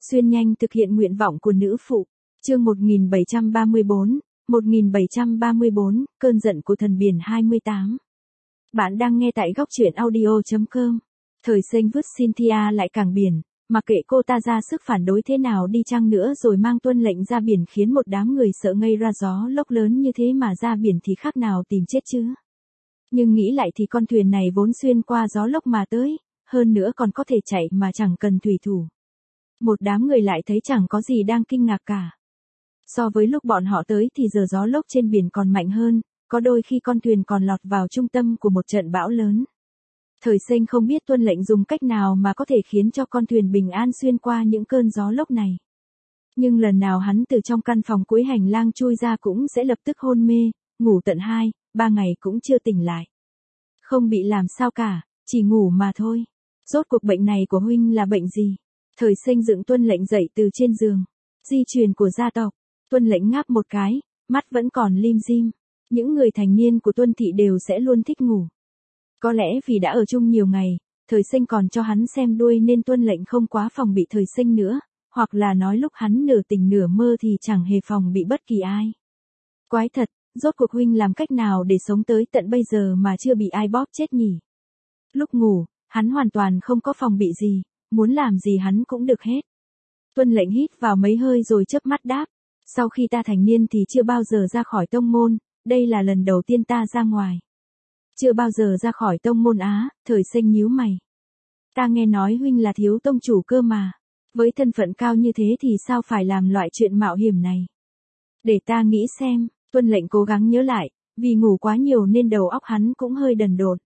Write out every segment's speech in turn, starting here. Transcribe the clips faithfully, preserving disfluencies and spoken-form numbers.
Xuyên nhanh thực hiện nguyện vọng của nữ phụ. Chương một nghìn bảy trăm ba mươi bốn, một nghìn bảy trăm ba mươi bốn, cơn giận của thần biển hai mươi tám. Bạn đang nghe tại góc truyện audio chấm com. Thời Sinh vứt Cynthia lại cảng biển, mặc kệ cô ta ra sức phản đối thế nào đi chăng nữa rồi mang tuân lệnh ra biển khiến một đám người sợ ngây ra, gió lốc lớn như thế mà ra biển thì khác nào tìm chết chứ. Nhưng nghĩ lại thì con thuyền này vốn xuyên qua gió lốc mà tới, hơn nữa còn có thể chạy mà chẳng cần thủy thủ. Một đám người lại thấy chẳng có gì đang kinh ngạc cả. So với lúc bọn họ tới thì giờ gió lốc trên biển còn mạnh hơn, có đôi khi con thuyền còn lọt vào trung tâm của một trận bão lớn. Thời Sinh không biết tuân lệnh dùng cách nào mà có thể khiến cho con thuyền bình an xuyên qua những cơn gió lốc này. Nhưng lần nào hắn từ trong căn phòng cuối hành lang chui ra cũng sẽ lập tức hôn mê, ngủ tận hai, ba ngày cũng chưa tỉnh lại. Không bị làm sao cả, chỉ ngủ mà thôi. Rốt cuộc bệnh này của huynh là bệnh gì? Thời Sinh dựng tuân lệnh dậy từ trên giường. Di truyền của gia tộc. Tuân lệnh ngáp một cái, mắt vẫn còn lim dim. Những người thành niên của tuân thị đều sẽ luôn thích ngủ. Có lẽ vì đã ở chung nhiều ngày, Thời Sinh còn cho hắn xem đuôi nên tuân lệnh không quá phòng bị Thời Sinh nữa, hoặc là nói lúc hắn nửa tỉnh nửa mơ thì chẳng hề phòng bị bất kỳ ai. Quái thật, rốt cuộc huynh làm cách nào để sống tới tận bây giờ mà chưa bị ai bóp chết nhỉ? Lúc ngủ, hắn hoàn toàn không có phòng bị gì, muốn làm gì hắn cũng được hết. Tuân lệnh hít vào mấy hơi rồi chớp mắt đáp, sau khi ta thành niên thì chưa bao giờ ra khỏi tông môn, đây là lần đầu tiên ta ra ngoài. Chưa bao giờ ra khỏi tông môn á? Thời Sinh nhíu mày. Ta nghe nói huynh là thiếu tông chủ cơ mà, với thân phận cao như thế thì sao phải làm loại chuyện mạo hiểm này? Để ta nghĩ xem. Tuân lệnh cố gắng nhớ lại, vì ngủ quá nhiều nên đầu óc hắn cũng hơi đần độn.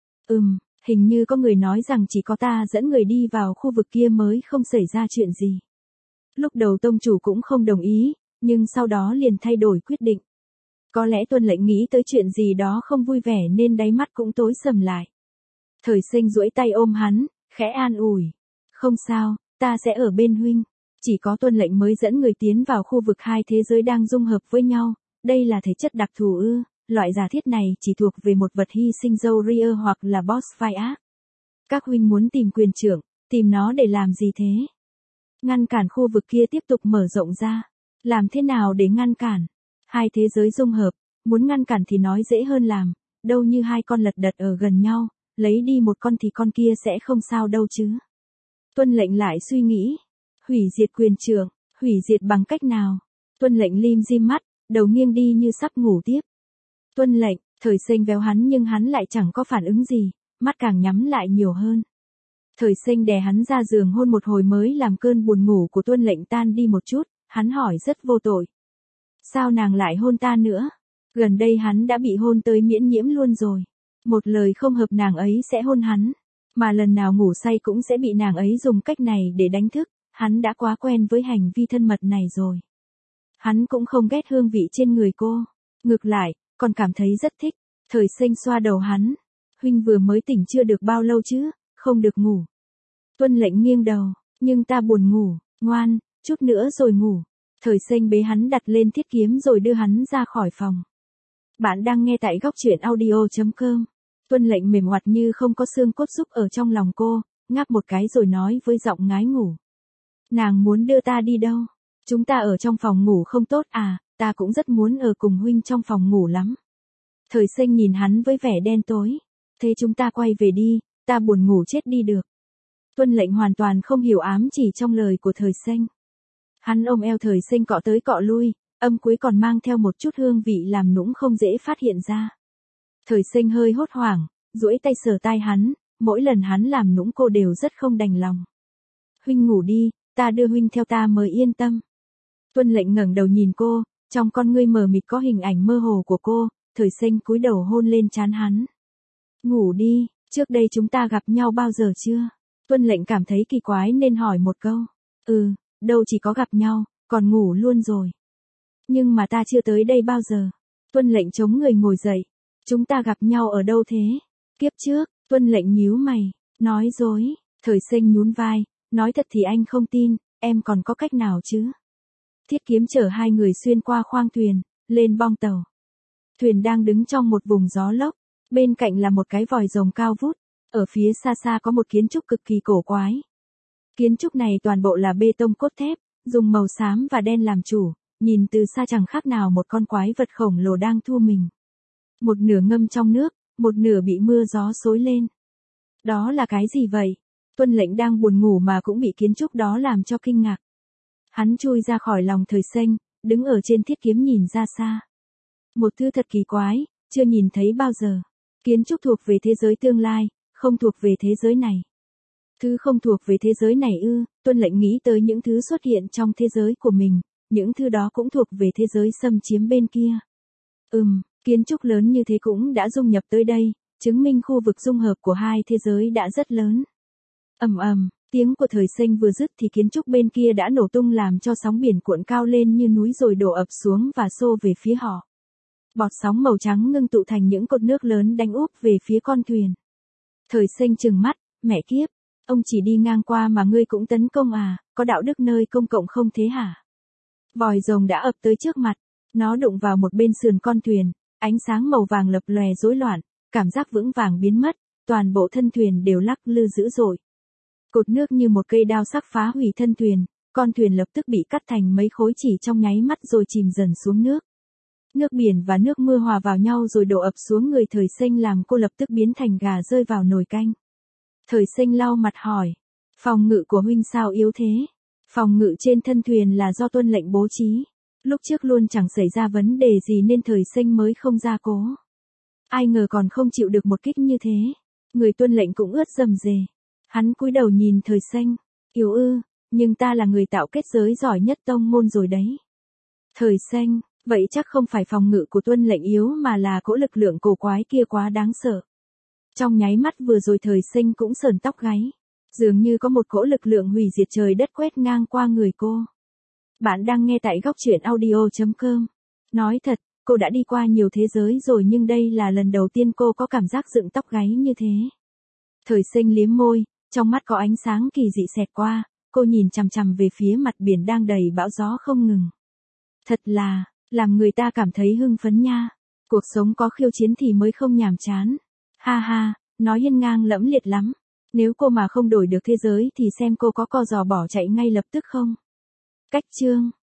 Ừm, hình như có người nói rằng chỉ có ta dẫn người đi vào khu vực kia mới không xảy ra chuyện gì. Lúc đầu tông chủ cũng không đồng ý, nhưng sau đó liền thay đổi quyết định. Có lẽ tuân lệnh nghĩ tới chuyện gì đó không vui vẻ nên đáy mắt cũng tối sầm lại. Thời Sinh duỗi tay ôm hắn, khẽ an ủi. Không sao, ta sẽ ở bên huynh. Chỉ có tuân lệnh mới dẫn người tiến vào khu vực hai thế giới đang dung hợp với nhau. Đây là thể chất đặc thù ư? Loại giả thiết này chỉ thuộc về một vật hy sinh Zoria hoặc là boss fight ác. Các huynh muốn tìm quyền trưởng, tìm nó để làm gì thế? Ngăn cản khu vực kia tiếp tục mở rộng ra. Làm thế nào để ngăn cản? Hai thế giới dung hợp, muốn ngăn cản thì nói dễ hơn làm, đâu như hai con lật đật ở gần nhau, lấy đi một con thì con kia sẽ không sao đâu chứ. Tuân lệnh lại suy nghĩ, hủy diệt quyền trưởng, hủy diệt bằng cách nào? Tuân lệnh lim dim mắt, đầu nghiêng đi như sắp ngủ tiếp. Tuân lệnh, Thời Sinh véo hắn nhưng hắn lại chẳng có phản ứng gì, mắt càng nhắm lại nhiều hơn. Thời Sinh đè hắn ra giường hôn một hồi mới làm cơn buồn ngủ của tuân lệnh tan đi một chút, hắn hỏi rất vô tội. Sao nàng lại hôn ta nữa? Gần đây hắn đã bị hôn tới miễn nhiễm luôn rồi. Một lời không hợp nàng ấy sẽ hôn hắn, mà lần nào ngủ say cũng sẽ bị nàng ấy dùng cách này để đánh thức, hắn đã quá quen với hành vi thân mật này rồi. Hắn cũng không ghét hương vị trên người cô, ngược lại, còn cảm thấy rất thích. Thời Sinh xoa đầu hắn. Huynh vừa mới tỉnh chưa được bao lâu chứ, không được ngủ. Tuân lệnh nghiêng đầu, nhưng ta buồn ngủ, ngoan, chút nữa rồi ngủ. Thời Sinh bế hắn đặt lên thiết kiếm rồi đưa hắn ra khỏi phòng. Bạn đang nghe tại góc truyện audio chấm com. Tuân lệnh mềm oặt như không có xương cốt giúp ở trong lòng cô, ngáp một cái rồi nói với giọng ngái ngủ. Nàng muốn đưa ta đi đâu? Chúng ta ở trong phòng ngủ không tốt à? Ta cũng rất muốn ở cùng huynh trong phòng ngủ lắm. Thời Sinh nhìn hắn với vẻ đen tối. Thế chúng ta quay về đi, ta buồn ngủ chết đi được. Tuân lệnh hoàn toàn không hiểu ám chỉ trong lời của Thời Sinh. Hắn ôm eo Thời Sinh cọ tới cọ lui, âm cuối còn mang theo một chút hương vị làm nũng không dễ phát hiện ra. Thời Sinh hơi hốt hoảng, duỗi tay sờ tai hắn, mỗi lần hắn làm nũng cô đều rất không đành lòng. Huynh ngủ đi, ta đưa huynh theo ta mới yên tâm. Tuân lệnh ngẩng đầu nhìn cô, trong con ngươi mờ mịt có hình ảnh mơ hồ của cô. Thời Sinh cúi đầu hôn lên trán hắn. Ngủ đi, trước đây chúng ta gặp nhau bao giờ chưa? Tuân lệnh cảm thấy kỳ quái nên hỏi một câu. Ừ, đâu chỉ có gặp nhau, còn ngủ luôn rồi. Nhưng mà ta chưa tới đây bao giờ. Tuân lệnh chống người ngồi dậy. Chúng ta gặp nhau ở đâu thế? Kiếp trước. Tuân lệnh nhíu mày, nói dối. Thời Sinh nhún vai, nói thật thì anh không tin, em còn có cách nào chứ? Thiết kiếm chở hai người xuyên qua khoang thuyền, lên bong tàu. Thuyền đang đứng trong một vùng gió lốc, bên cạnh là một cái vòi rồng cao vút, ở phía xa xa có một kiến trúc cực kỳ cổ quái. Kiến trúc này toàn bộ là bê tông cốt thép, dùng màu xám và đen làm chủ, nhìn từ xa chẳng khác nào một con quái vật khổng lồ đang thu mình. Một nửa ngâm trong nước, một nửa bị mưa gió xối lên. Đó là cái gì vậy? Tuân Lệnh đang buồn ngủ mà cũng bị kiến trúc đó làm cho kinh ngạc. Hắn chui ra khỏi lòng Thời Xanh, đứng ở trên thiết kiếm nhìn ra xa. Một thứ thật kỳ quái, chưa nhìn thấy bao giờ. Kiến trúc thuộc về thế giới tương lai, không thuộc về thế giới này. Thứ không thuộc về thế giới này ư? Tuân Lệnh nghĩ tới những thứ xuất hiện trong thế giới của mình, những thứ đó cũng thuộc về thế giới xâm chiếm bên kia. Ừm, kiến trúc lớn như thế cũng đã dung nhập tới đây, chứng minh khu vực dung hợp của hai thế giới đã rất lớn. Ầm ầm, tiếng của Thời Xanh vừa dứt thì kiến trúc bên kia đã nổ tung làm cho sóng biển cuộn cao lên như núi rồi đổ ập xuống và xô về phía họ. Bọt sóng màu trắng ngưng tụ thành những cột nước lớn đánh úp về phía con thuyền. Thời Xanh trừng mắt, mẹ kiếp, ông chỉ đi ngang qua mà ngươi cũng tấn công à, có đạo đức nơi công cộng không thế hả? Vòi rồng đã ập tới trước mặt, nó đụng vào một bên sườn con thuyền, ánh sáng màu vàng lập lòe rối loạn, cảm giác vững vàng biến mất, toàn bộ thân thuyền đều lắc lư dữ dội. Cột nước như một cây đao sắc phá hủy thân thuyền, con thuyền lập tức bị cắt thành mấy khối chỉ trong nháy mắt rồi chìm dần xuống nước. Nước biển và nước mưa hòa vào nhau rồi đổ ập xuống người Thời Xanh làm cô lập tức biến thành gà rơi vào nồi canh. Thời Xanh lau mặt hỏi, phòng ngự của huynh sao yếu thế? Phòng ngự trên thân thuyền là do Tuân Lệnh bố trí. Lúc trước luôn chẳng xảy ra vấn đề gì nên Thời Xanh mới không ra cố. Ai ngờ còn không chịu được một kích như thế. Người Tuân Lệnh cũng ướt rầm rề. Hắn cúi đầu nhìn Thời Xanh, yếu ư, nhưng ta là người tạo kết giới giỏi nhất tông môn rồi đấy. Thời Xanh, vậy chắc không phải phòng ngự của Tuân Lệnh yếu mà là cỗ lực lượng cổ quái kia quá đáng sợ. Trong nháy mắt vừa rồi Thời Xanh cũng sởn tóc gáy. Dường như có một cỗ lực lượng hủy diệt trời đất quét ngang qua người cô. Bạn đang nghe tại góc truyện audio chấm com. Nói thật, cô đã đi qua nhiều thế giới rồi nhưng đây là lần đầu tiên cô có cảm giác dựng tóc gáy như thế. Thời Xanh liếm môi, trong mắt có ánh sáng kỳ dị xẹt qua, cô nhìn chằm chằm về phía mặt biển đang đầy bão gió không ngừng. Thật là, làm người ta cảm thấy hưng phấn nha. Cuộc sống có khiêu chiến thì mới không nhàm chán. Ha ha, nói hiên ngang lẫm liệt lắm. Nếu cô mà không đổi được thế giới thì xem cô có co giò bỏ chạy ngay lập tức không? Cách chương